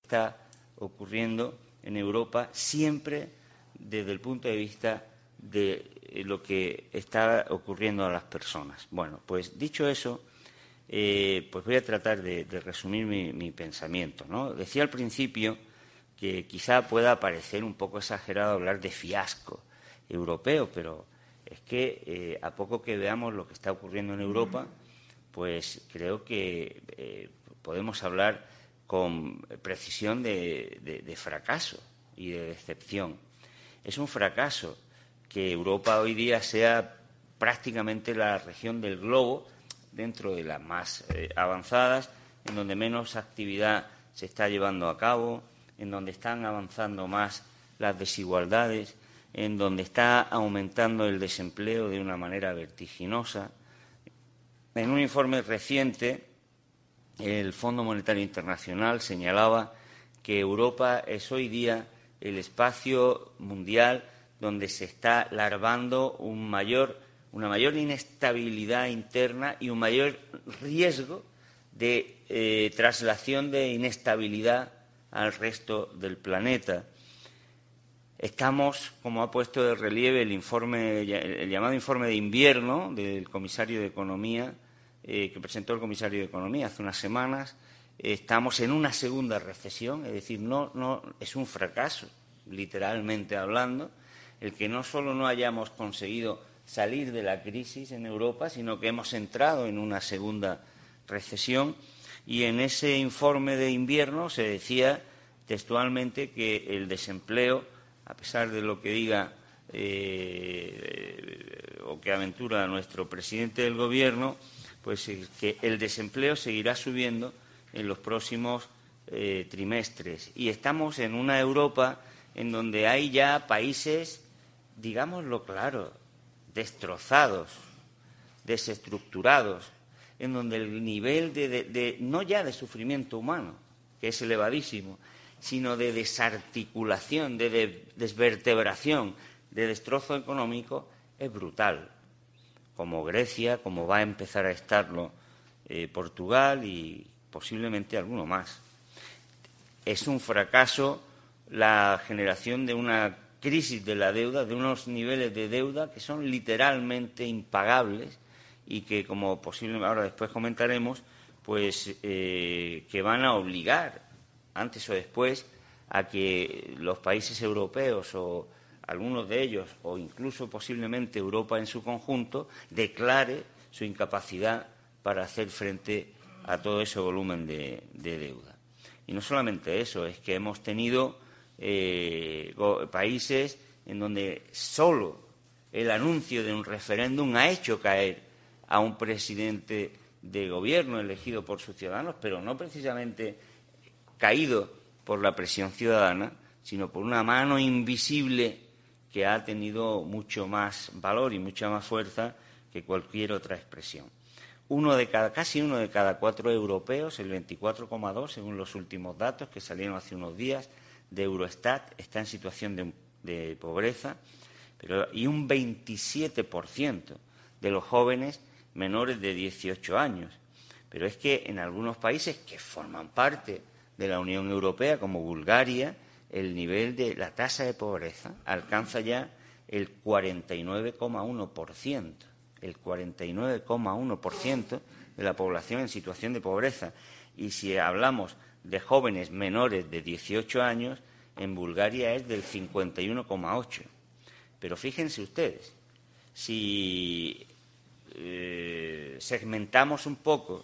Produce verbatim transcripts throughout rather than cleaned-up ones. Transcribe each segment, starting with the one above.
está ocurriendo en Europa, siempre desde el punto de vista de lo que está ocurriendo a las personas. Bueno, pues dicho eso, eh, pues voy a tratar de, de resumir mi, mi pensamiento, ¿no? Decía al principio que quizá pueda parecer un poco exagerado hablar de fiasco europeo, pero es que eh, a poco que veamos lo que está ocurriendo en Europa, pues creo que eh, podemos hablar con precisión de, de, de fracaso y de decepción. Es un fracaso que Europa hoy día sea prácticamente la región del globo, dentro de las más eh, avanzadas, en donde menos actividad se está llevando a cabo, en donde están avanzando más las desigualdades, en donde está aumentando el desempleo de una manera vertiginosa. En un informe reciente, el Fondo Monetario Internacional señalaba que Europa es hoy día el espacio mundial donde se está larvando un mayor, una mayor inestabilidad interna y un mayor riesgo de eh, traslación de inestabilidad al resto del planeta. Estamos, como ha puesto de relieve el informe, el llamado informe de invierno del comisario de Economía, eh, que presentó el comisario de Economía hace unas semanas, eh, estamos en una segunda recesión, es decir, no, no es un fracaso, literalmente hablando, el que no solo no hayamos conseguido salir de la crisis en Europa, sino que hemos entrado en una segunda recesión. Y en ese informe de invierno se decía textualmente que el desempleo, a pesar de lo que diga eh, o que aventura nuestro presidente del Gobierno, pues eh, que el desempleo seguirá subiendo en los próximos eh, trimestres. Y estamos en una Europa en donde hay ya países, digámoslo claro, destrozados, desestructurados, en donde el nivel de, de, de no ya de sufrimiento humano, que es elevadísimo, sino de desarticulación, de, de desvertebración, de destrozo económico, es brutal. Como Grecia, como va a empezar a estarlo eh, Portugal y posiblemente alguno más. Es un fracaso la generación de una crisis de la deuda, de unos niveles de deuda que son literalmente impagables y que, como posiblemente ahora después comentaremos, pues eh, que van a obligar, antes o después, a que los países europeos o algunos de ellos, o incluso posiblemente Europa en su conjunto, declare su incapacidad para hacer frente a todo ese volumen de, de deuda. Y no solamente eso, es que hemos tenido eh, países en donde solo el anuncio de un referéndum ha hecho caer a un presidente de gobierno elegido por sus ciudadanos, pero no precisamente caído por la presión ciudadana, sino por una mano invisible que ha tenido mucho más valor y mucha más fuerza que cualquier otra expresión. Uno de cada, casi uno de cada cuatro europeos, el veinticuatro coma dos, según los últimos datos que salieron hace unos días de Eurostat, está en situación de, de pobreza, pero, y un veintisiete por ciento de los jóvenes menores de dieciocho años. Pero es que en algunos países que forman parte de la Unión Europea, como Bulgaria, el nivel de la tasa de pobreza alcanza ya el cuarenta y nueve coma uno por ciento. El cuarenta y nueve coma uno por ciento de la población en situación de pobreza. Y si hablamos de jóvenes menores de dieciocho años, en Bulgaria es del cincuenta y uno coma ocho por ciento. Pero fíjense ustedes, si eh, segmentamos un poco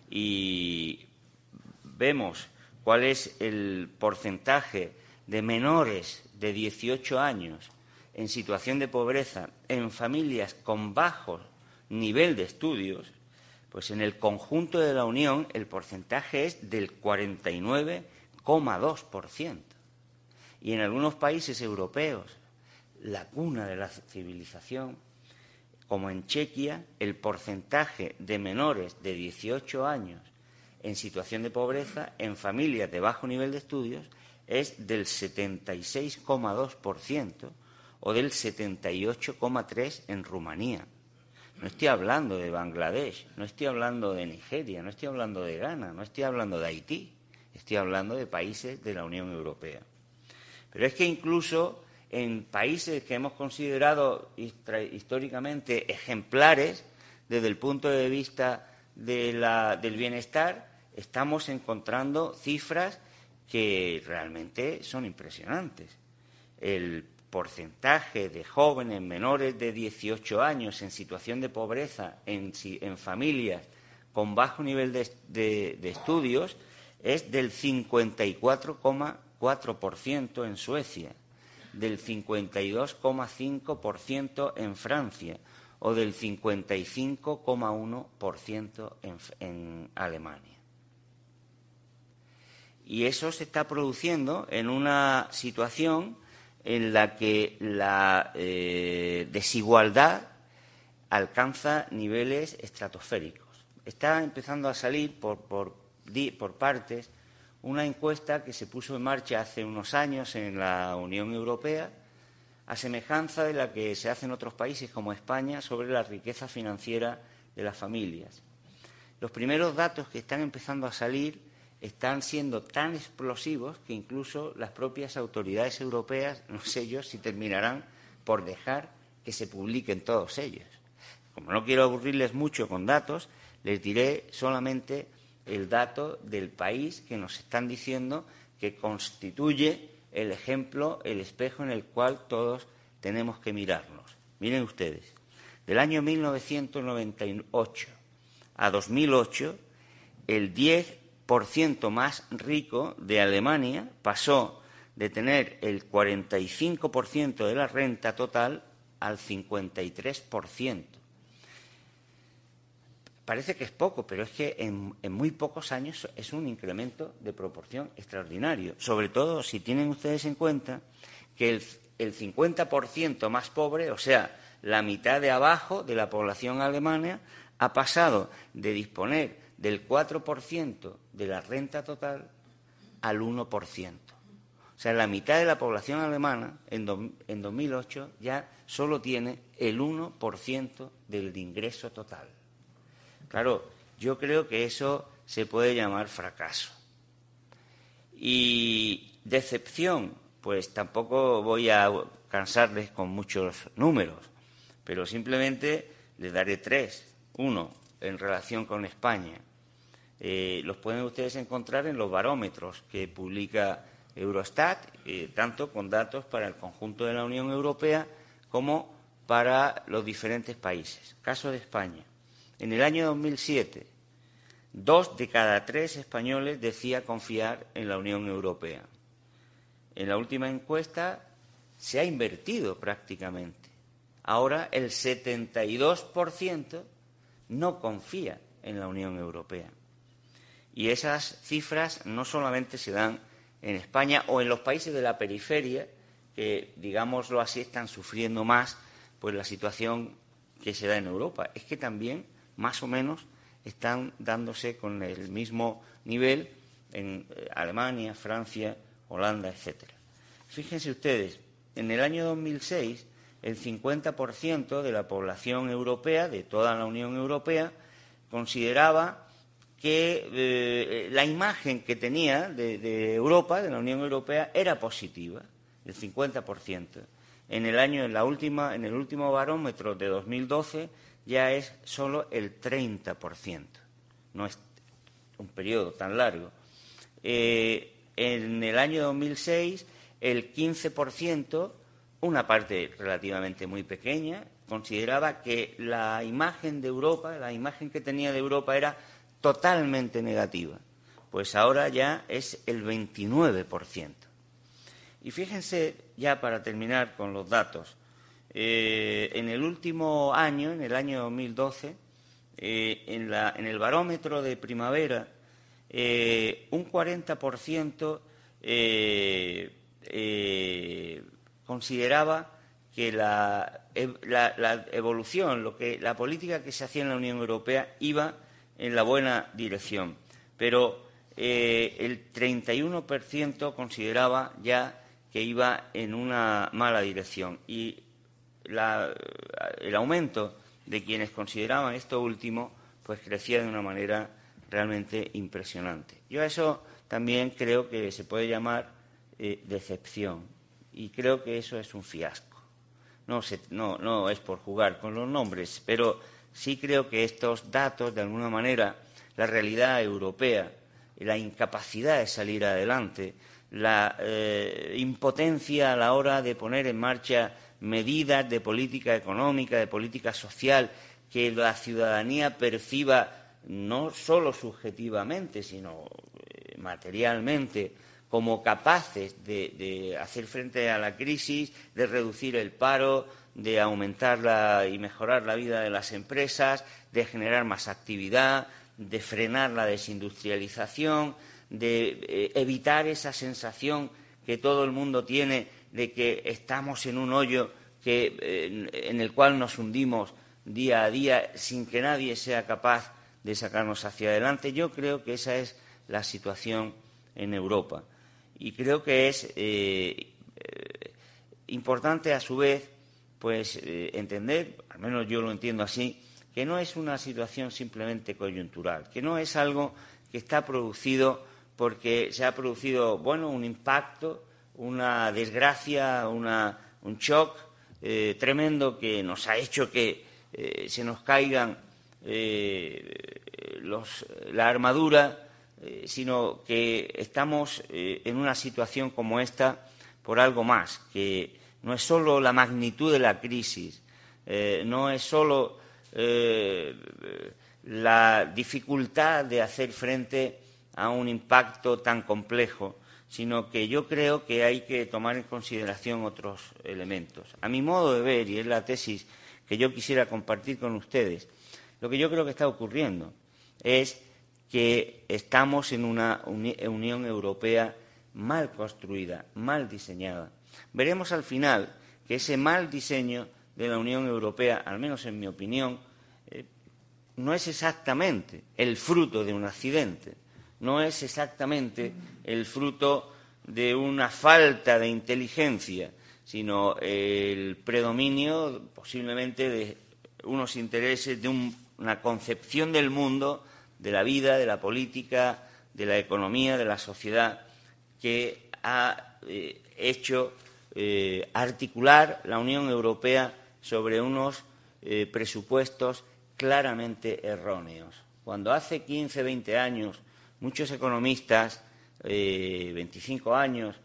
y vemos cuál es el porcentaje de menores de dieciocho años en situación de pobreza en familias con bajo nivel de estudios, pues en el conjunto de la Unión el porcentaje es del cuarenta y nueve coma dos por ciento. Y en algunos países europeos, la cuna de la civilización, como en Chequia, el porcentaje de menores de dieciocho años en situación de pobreza en familias de bajo nivel de estudios es del setenta y seis coma dos por ciento o del setenta y ocho coma tres por ciento en Rumanía. No estoy hablando de Bangladesh, no estoy hablando de Nigeria, no estoy hablando de Ghana, no estoy hablando de Haití. Estoy hablando de países de la Unión Europea. Pero es que incluso en países que hemos considerado históricamente ejemplares desde el punto de vista de la, del bienestar, estamos encontrando cifras que realmente son impresionantes. El porcentaje de jóvenes menores de dieciocho años en situación de pobreza en, en familias con bajo nivel de, de, de estudios es del cincuenta y cuatro coma cuatro por ciento en Suecia, del cincuenta y dos coma cinco por ciento en Francia o del cincuenta y cinco coma uno por ciento en, en Alemania. Y eso se está produciendo en una situación en la que la eh, desigualdad alcanza niveles estratosféricos. Está empezando a salir por, por, por partes una encuesta que se puso en marcha hace unos años en la Unión Europea, a semejanza de la que se hace en otros países como España sobre la riqueza financiera de las familias. Los primeros datos que están empezando a salir están siendo tan explosivos que incluso las propias autoridades europeas, no sé yo si terminarán por dejar que se publiquen todos ellos. Como no quiero aburrirles mucho con datos, les diré solamente el dato del país que nos están diciendo que constituye el ejemplo, el espejo en el cual todos tenemos que mirarnos. Miren ustedes, del año mil novecientos noventa y ocho a dos mil ocho, el diez por ciento más rico de Alemania pasó de tener el cuarenta y cinco por ciento de la renta total al cincuenta y tres por ciento. Parece que es poco, pero es que en, en muy pocos años es un incremento de proporción extraordinario. Sobre todo si tienen ustedes en cuenta que el, el cincuenta por ciento más pobre, o sea, la mitad de abajo de la población alemana, ha pasado de disponer del cuatro por ciento de la renta total al uno por ciento. O sea, la mitad de la población alemana en, do, en dos mil ocho ya solo tiene el uno por ciento del ingreso total. Claro, yo creo que eso se puede llamar fracaso. Y decepción, pues tampoco voy a cansarles con muchos números, pero simplemente les daré tres. Uno, en relación con España. Eh, los pueden ustedes encontrar en los barómetros que publica Eurostat, eh, tanto con datos para el conjunto de la Unión Europea como para los diferentes países. Caso de España. En el año dos mil siete, dos de cada tres españoles decía confiar en la Unión Europea. En la última encuesta se ha invertido prácticamente. Ahora el setenta y dos por ciento no confía en la Unión Europea. Y esas cifras no solamente se dan en España o en los países de la periferia, que, digámoslo así, están sufriendo más pues la situación que se da en Europa. Es que también, más o menos, están dándose con el mismo nivel en Alemania, Francia, Holanda, etcétera. Fíjense ustedes, en el año dos mil seis, el cincuenta por ciento de la población europea, de toda la Unión Europea, consideraba que eh, la imagen que tenía de, de Europa, de la Unión Europea, era positiva, el cincuenta por ciento. En el año, en la última, en el último barómetro de dos mil doce, ya es solo el treinta por ciento. No es un periodo tan largo. Eh, en el año dos mil seis, el quince por ciento, una parte relativamente muy pequeña, consideraba que la imagen de Europa, la imagen que tenía de Europa era totalmente negativa. Pues ahora ya es el veintinueve por ciento. Y fíjense, ya para terminar con los datos, eh, en el último año, en el año dos mil doce, eh, en, la, en el barómetro de primavera, eh, un cuarenta por ciento eh, eh, consideraba que la, la, la evolución, lo que, la política que se hacía en la Unión Europea iba en la buena dirección. Pero eh, el treinta y uno por ciento consideraba ya que iba en una mala dirección. Y la, el aumento de quienes consideraban esto último pues crecía de una manera realmente impresionante. Yo a eso también creo que se puede llamar eh, decepción. Y creo que eso es un fiasco. No, se, no, no es por jugar con los nombres, pero sí creo que estos datos, de alguna manera, la realidad europea, la incapacidad de salir adelante, la eh, impotencia a la hora de poner en marcha medidas de política económica, de política social, que la ciudadanía perciba no solo subjetivamente, sino eh, materialmente, como capaces de, de hacer frente a la crisis, de reducir el paro, de aumentar la, y mejorar la vida de las empresas, de generar más actividad, de frenar la desindustrialización, de eh, evitar esa sensación que todo el mundo tiene de que estamos en un hoyo que, eh, en el cual nos hundimos día a día sin que nadie sea capaz de sacarnos hacia adelante. Yo creo que esa es la situación en Europa. Y creo que es eh, eh, importante, a su vez, pues eh, entender, al menos yo lo entiendo así, que no es una situación simplemente coyuntural, que no es algo que está producido porque se ha producido, bueno, un impacto, una desgracia, una, un shock eh, tremendo que nos ha hecho que eh, se nos caigan eh, los, la armadura, eh, sino que estamos eh, en una situación como esta por algo más, que no es solo la magnitud de la crisis, eh, no es solo eh, la dificultad de hacer frente a un impacto tan complejo, sino que yo creo que hay que tomar en consideración otros elementos. A mi modo de ver, y es la tesis que yo quisiera compartir con ustedes, lo que yo creo que está ocurriendo es que estamos en una uni- Unión Europea mal construida, mal diseñada. Veremos al final que ese mal diseño de la Unión Europea, al menos en mi opinión, eh, no es exactamente el fruto de un accidente, no es exactamente el fruto de una falta de inteligencia, sino el predominio posiblemente de unos intereses, de un, una concepción del mundo, de la vida, de la política, de la economía, de la sociedad, que ha eh, hecho eh, articular la Unión Europea sobre unos eh, presupuestos claramente erróneos. Cuando hace quince, veinte años muchos economistas, eh, veinticinco años,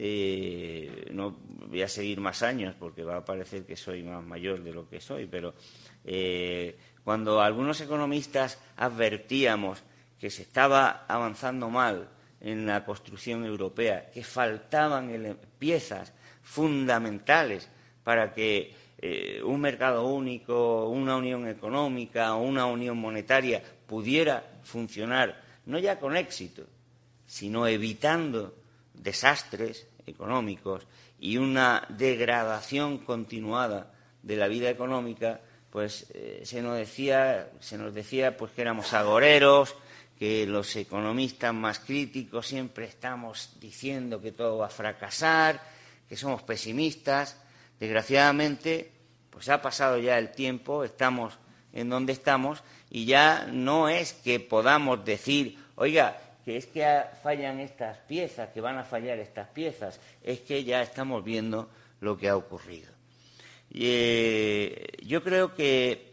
eh, no voy a seguir más años porque va a parecer que soy más mayor de lo que soy, pero eh, cuando algunos economistas advertíamos que se estaba avanzando mal en la construcción europea, que faltaban ele- piezas fundamentales para que eh, un mercado único, una unión económica o una unión monetaria pudiera funcionar, no ya con éxito, sino evitando desastres económicos y una degradación continuada de la vida económica, pues eh, se nos decía, se nos decía pues que éramos agoreros, que los economistas más críticos siempre estamos diciendo que todo va a fracasar, que somos pesimistas. Desgraciadamente, pues ha pasado ya el tiempo, estamos en donde estamos y ya no es que podamos decir, oiga, que es que fallan estas piezas, que van a fallar estas piezas, es que ya estamos viendo lo que ha ocurrido. Y, eh, yo creo que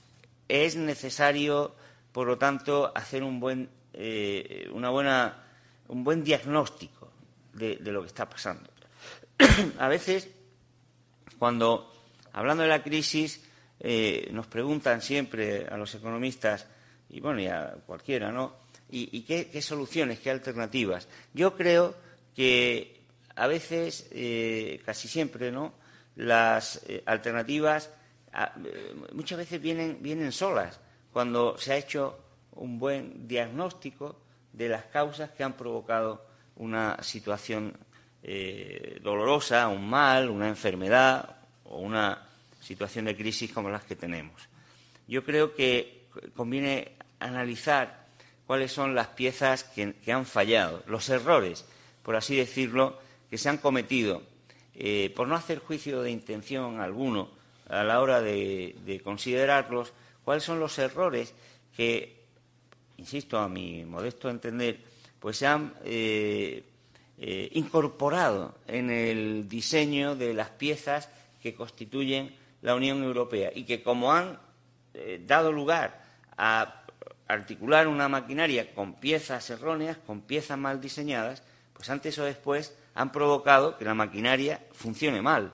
es necesario, por lo tanto, hacer un buen, eh, una buena, un buen diagnóstico de, de lo que está pasando. A veces, cuando, hablando de la crisis, eh, nos preguntan siempre a los economistas, y bueno, y a cualquiera, ¿no?, ¿Y, y qué, qué soluciones, qué alternativas? Yo creo que a veces, eh, casi siempre, ¿no?, las eh, alternativas a, eh, muchas veces vienen, vienen solas, cuando se ha hecho un buen diagnóstico de las causas que han provocado una situación eh, dolorosa, un mal, una enfermedad o una situación de crisis como las que tenemos. Yo creo que conviene analizar cuáles son las piezas que, que han fallado, los errores, por así decirlo, que se han cometido, eh, por no hacer juicio de intención alguno a la hora de, de considerarlos, cuáles son los errores que, insisto, a mi modesto entender, pues se han eh, eh, incorporado en el diseño de las piezas que constituyen la Unión Europea y que, como han eh, dado lugar a articular una maquinaria con piezas erróneas, con piezas mal diseñadas, pues antes o después han provocado que la maquinaria funcione mal.